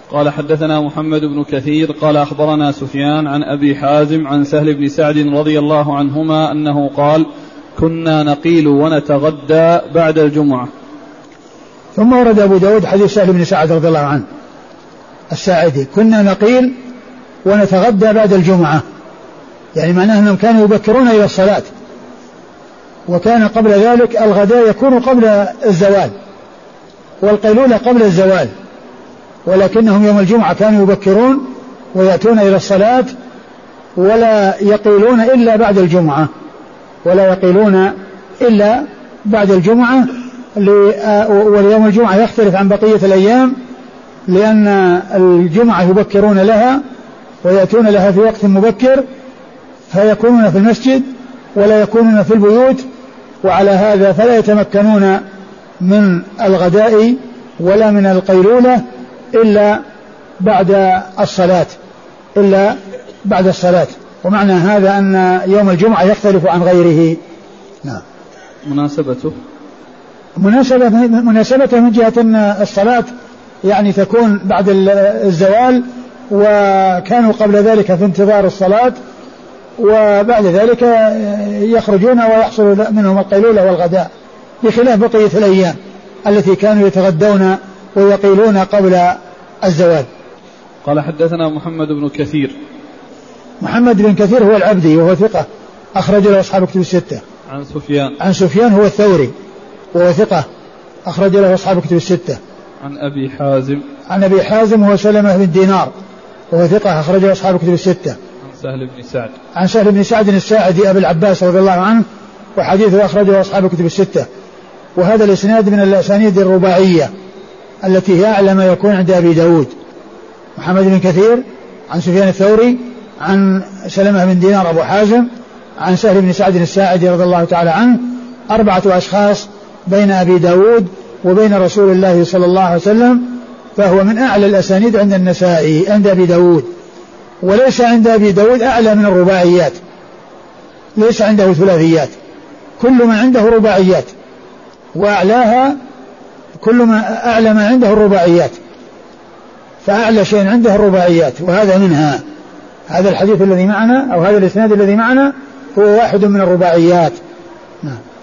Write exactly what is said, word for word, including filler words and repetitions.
قال حدثنا محمد بن كثير قال أخبرنا سفيان عن أبي حازم عن سهل بن سعد رضي الله عنهما أنه قال كنا نقيل ونتغدى بعد الجمعة. ثم ورد أبو داود حديث سهل بن سعد رضي الله عنه الساعدي كنا نقيل ونتغدى بعد الجمعة، يعني معناه أنهم كانوا يبكرون إلى الصلاة، وكان قبل ذلك الغداء يكون قبل الزوال والقيلولة قبل الزوال، ولكنهم يوم الجمعة كانوا يبكرون ويأتون إلى الصلاة ولا يقيلون إلا بعد الجمعة ولا يقيلون إلا بعد الجمعة. واليوم الجمعة يختلف عن بقية الأيام لأن الجمعة يبكرون لها ويأتون لها في وقت مبكر، فيكونون في المسجد ولا يكونون في البيوت، وعلى هذا فلا يتمكنون من الغداء ولا من القيلولة إلا بعد الصلاة إلا بعد الصلاة. ومعنى هذا أن يوم الجمعة يختلف عن غيره. نعم. مناسبته مناسبة مناسبته من جهة أن الصلاة يعني تكون بعد الزوال، وكانوا قبل ذلك في انتظار الصلاة، وبعد ذلك يخرجون ويحصل منهم القيلولة والغداء، بخلاف بقية الأيام التي كانوا يتغدون ويقيلون قبل الزوال. قال حدثنا محمد بن كثير. محمد بن كثير هو العبدي وهو ثقة أخرج له أصحاب كتب الستة. عن سفيان. عن سفيان هو الثوري وهو ثقة أخرج له أصحاب كتب الستة. عن أبي حازم. عن أبي حازم هو سلمة بن دينار وهو ثقة أخرج له أصحاب كتب الستة. عن سهل بن سعد. عن سهل بن سعد الساعدي أبي العباس رضي الله عنه وحديثه أخرجه أصحاب كتب الستة. وهذا الإسناد من الأسانيد الرباعية التي هي أعلى ما يكون عند أبي داود. محمد بن كثير عن سفيان الثوري عن سلمة بن دينار أبو حازم عن سهل بن سعد الساعدي رضي الله تعالى عنه، أربعة أشخاص بين أبي داود وبين رسول الله صلى الله عليه وسلم، فهو من أعلى الأسانيد عند النسائي عند أبي داود، وليس عند أبي داود أعلى من الرباعيات، ليس عنده ثلاثيات، كل ما عنده رباعيات، وأعلاها كل ما أعلى ما عنده الرباعيات، فأعلى شيء عنده الرباعيات، وهذا منها. هذا الحديث الذي معنا أو هذا الإسناد الذي معنا هو واحد من الرباعيات. نعم.